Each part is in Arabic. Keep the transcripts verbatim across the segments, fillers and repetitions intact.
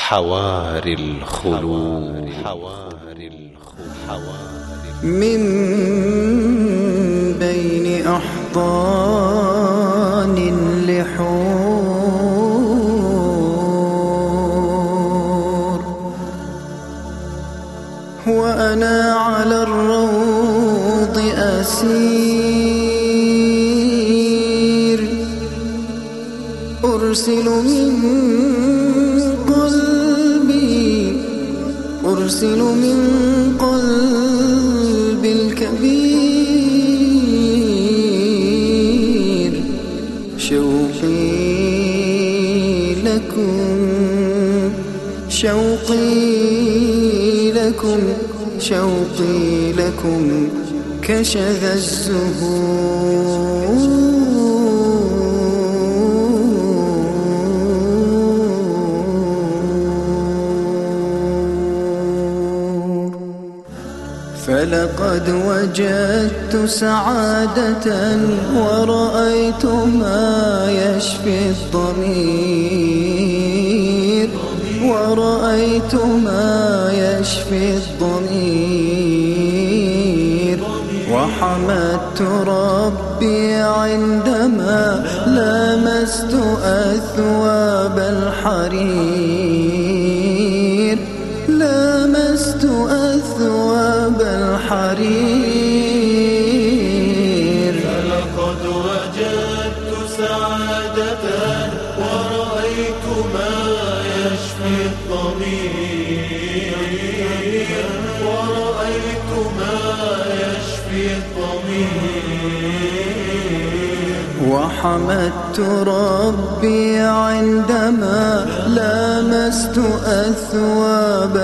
حواري الخلود. من بين أحضان لحور، وأنا على الروض أسير، أرسل من قلبي أرسل من قلبي الكبير شوقي لكم، شوقي لكم، شوقي لكم كشذا الزهور. فلقد وجدت سعادة ورأيت ما يشفي الضمير، ورأيت ما يشفي الضمير، وحمدت ربي عندما لمست أثواب الحرير، لمست أثواب الحرير. فلقد وجدت سعادة ورأيت ما يشفي الضمير، ورأيت ما يشفي الضمير، وحمدت ربي عندما لمست أثواب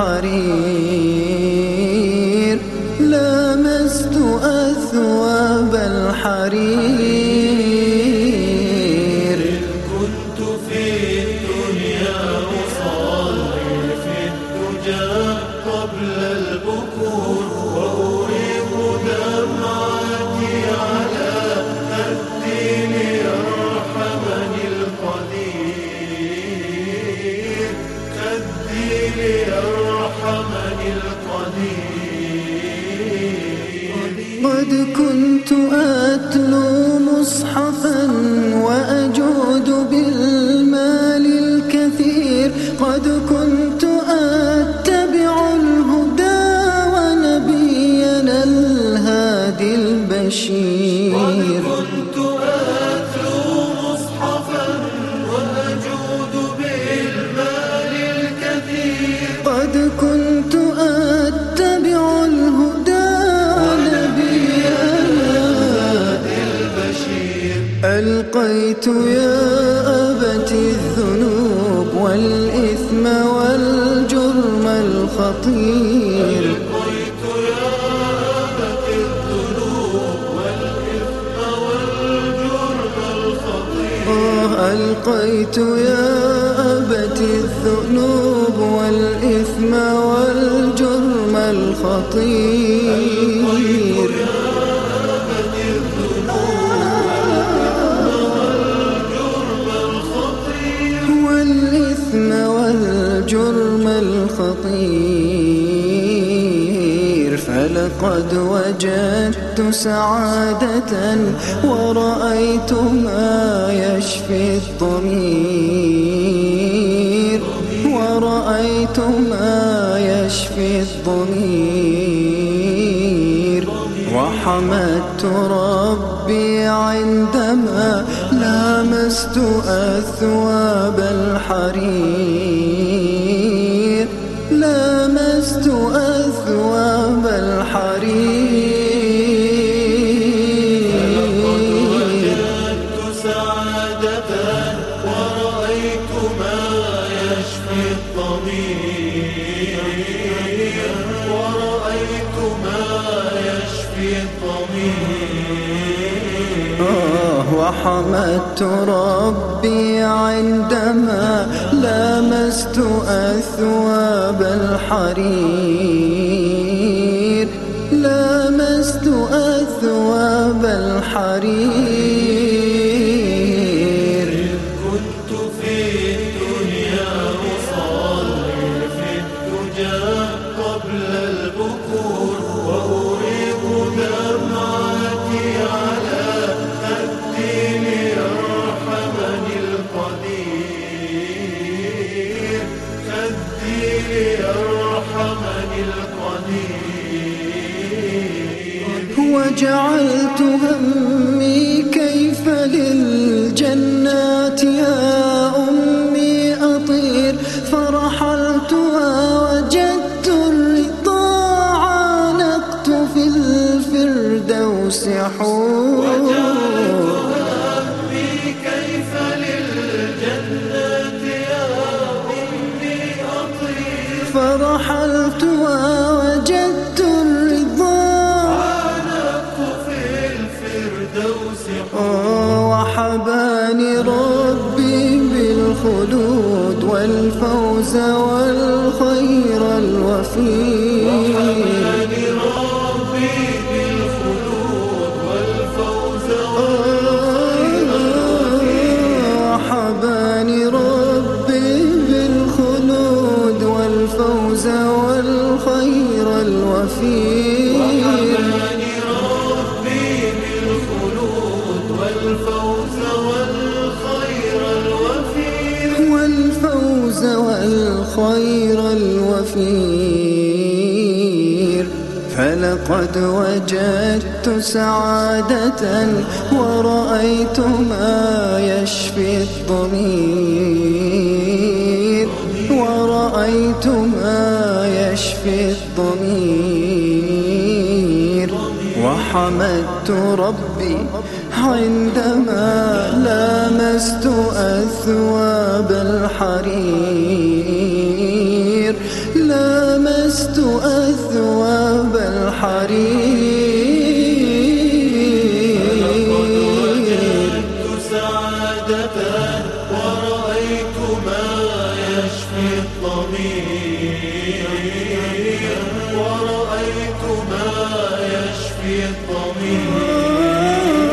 الحرير، لمست أثواب الحرير. كنت في الدنيا أصلي في الدجى قبل البكور، وأريق دمعتي على خدي ليرحمني القدير، خدي ليرحمني القدير. قد كنت أتلو مصحفا وأجود بالمال الكثير، قد كنت أتبع الهدى ونبينا الهادي البشير. قد كنت أتلو مصحفا وأجود بالمال الكثير، قد كنت أتبع الهدى ألقيت يا أبت الذنوب والإثم والجرم الخطير، ألقيت يا أبت الذنوب والإثم والجرم الخطير، ألقيت يا أبت الذنوب والإثم والجرم الخطير. والجرم الخطير. فلقد وجدت سعادة ورأيت ما يشفي الضمير، ورأيت ما يشفي الضمير، وحمدت ربي عندما لمست أثواب الحرير، لمست أثواب الحرير. فلقد وجدت سعادة ورأيت ما يشفي الضمير، ورأيت ما يشفي الضمير. وحمدت ربي عندما لمست أثواب الحرير، لمست أثواب الحرير. كنت في الدنيا أصلي ليرحمني القدير. وجعلت همي كيف للجنات يا أمي أطير، فرحلت ووجدت الرضا، عانقت في الفردوس حور. فرحلت ووجدت الرضا، عانقت في الفردوس وحباني ربي بالخلود والفوز والخير الوفير. وحباني ربي بالخلود والفوز والخير الوفير. وحباني ربي بالخلود والفوز والخير الوفير. وحباني ربي بالخلود والفوز والخير الوفير. والفوز والخير الوفير. فلقد وجدت سعادة ورأيت ما يشفي الضمير، ورأيت ما يشفي الضمير. وحمدت ربي عندما لامست أثواب الحرير، لامست أثواب الحرير. لقد وجدت سعادة ورأيت ما يشفي الضمير، ورأيت ما يشفي الضمير.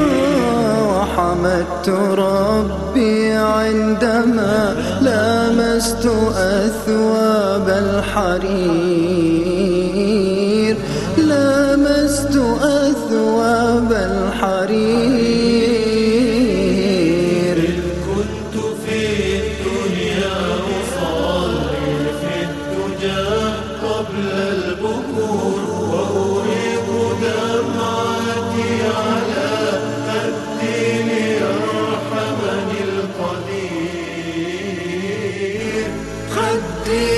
وحمدت ربي عندما لامست أثواب الحرير، لامست أثواب الحرير. كنت في الدنيا أصلي في الدجى قبل البكور، وأريق دمعتي على خدي ليرحمني القدير. خدي